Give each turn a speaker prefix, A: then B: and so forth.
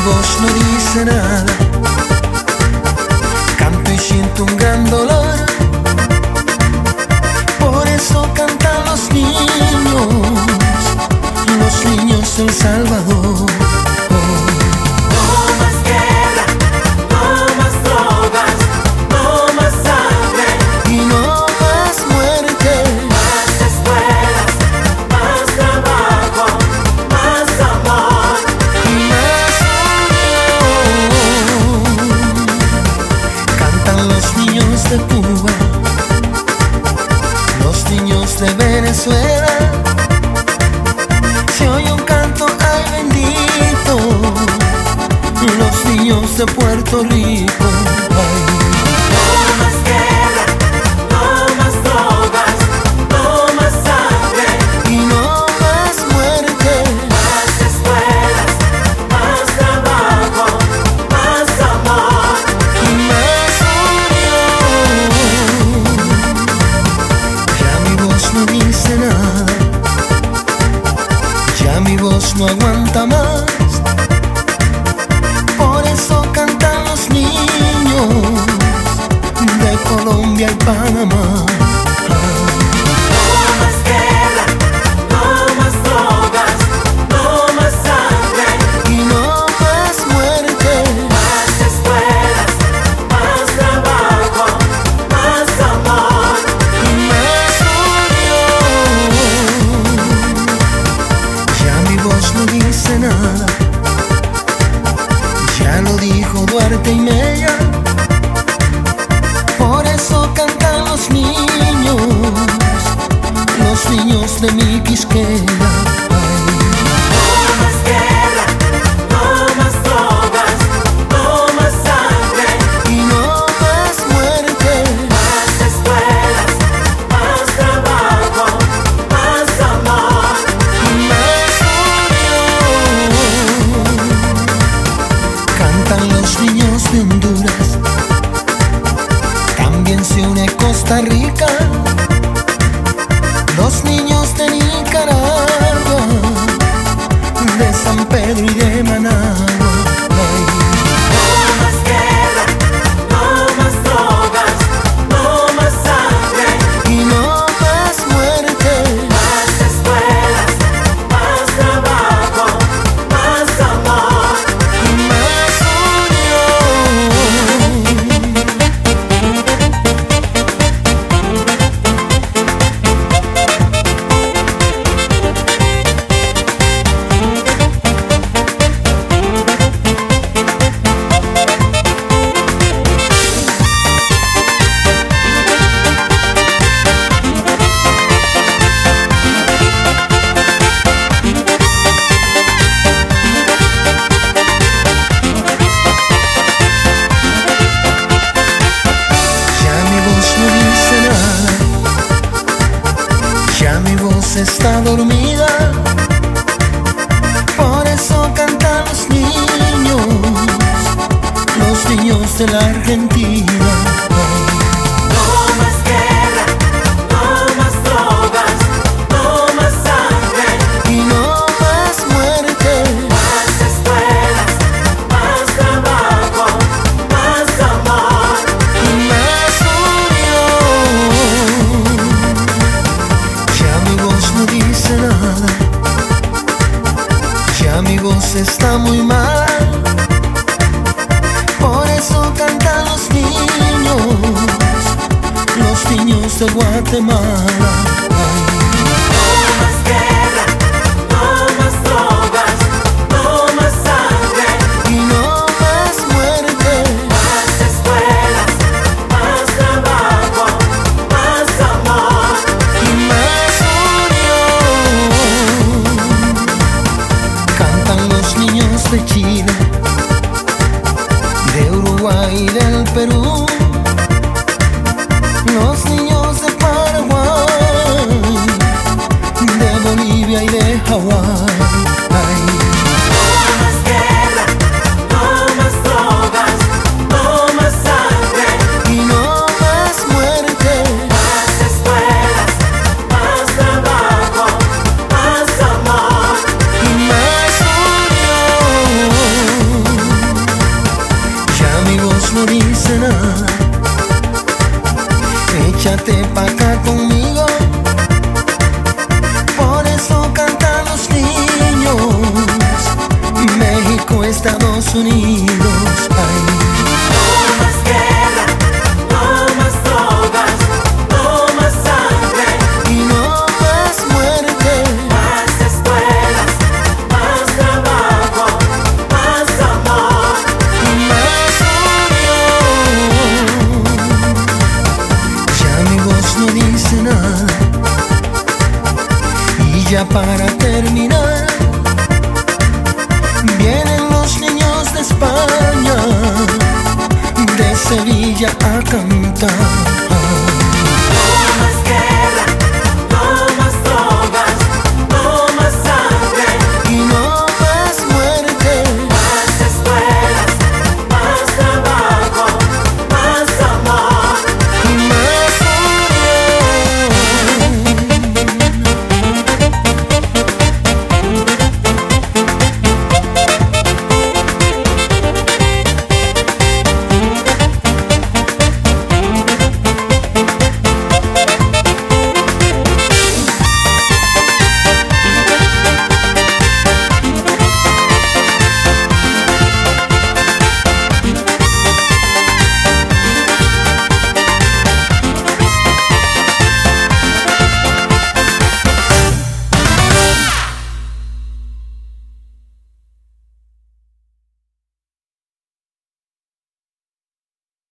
A: voz no dice nada, canto y siento un gran dolor. Por eso cantan los niños del Salvador.
B: No más guerra, no más drogas, no más sangre
A: Y no más muerte,
B: más escuelas, más trabajo, más amor.
A: y más unión. Cantan los niños de Cuba, los niños de Venezuela. Se oye un canto, ay bendito, los niños de Puerto Rico. Ay.
B: No más guerra, no más drogas, no más sangre,
A: Y no más muerte,
B: más escuelas, más trabajo, más amor.
A: y más unión. Ya mi voz no dice nada, ya mi voz no aguanta más. Por eso cantan los niños de Colombia y Panamá.
B: No más guerra, no más drogas, no más sangre,
A: Y no más muerte,
B: más escuelas, más trabajo, más amor.
A: y más unión. Ya mi voz no dice nada, ya lo dijo Duarte y Mella. Por eso cantan los niños de mi Quisqueya.
B: No más guerra, no más drogas, no más sangre,
A: Y no más muerte,
B: más escuelas, más trabajo, más amor.
A: y más unión. Cantan los niños de Honduras, también se une Costa Rica. Los niños de Nicaragua, de San Pedro y de Managua. Ay.
B: No más guerra, no más drogas, no más sangre,
A: Y no más muerte,
B: más escuelas, más trabajo, más amor.
A: y más unión. Ya mi voz no dice nada, ya mi voz está dormida. Por eso cantan los niños de la Argentina.
B: No más guerra, no más drogas, no más sangre,
A: Y no más muerte,
B: más escuelas, más trabajo, más amor.
A: y más unión. Ya mi voz no dice nada, ya mi voz está muy mal. Por eso cantan los niños de Guatemala.
B: No más guerra, no más drogas, no más sangre,
A: Y no más muerte,
B: más escuelas, más trabajo, más amor.
A: y más unión. Cantan los niños de Chile, de Uruguay y del Perú. Los niños de Paraguay, de Bolivia y de Hawái. Ay.
B: No más guerra, no más drogas, no más sangre,
A: Y no más muerte,
B: más escuelas, más trabajo, más amor.
A: y más unión. Estados Unidos. Ay.
B: No más guerra, no más drogas, no más sangre
A: Y no más muerte.
B: más escuelas, más trabajo, más amor.
A: Y más unión. Ya mi voz no dice nada. Y ya para terminar, vienen los niños de España, de Sevilla a cantar.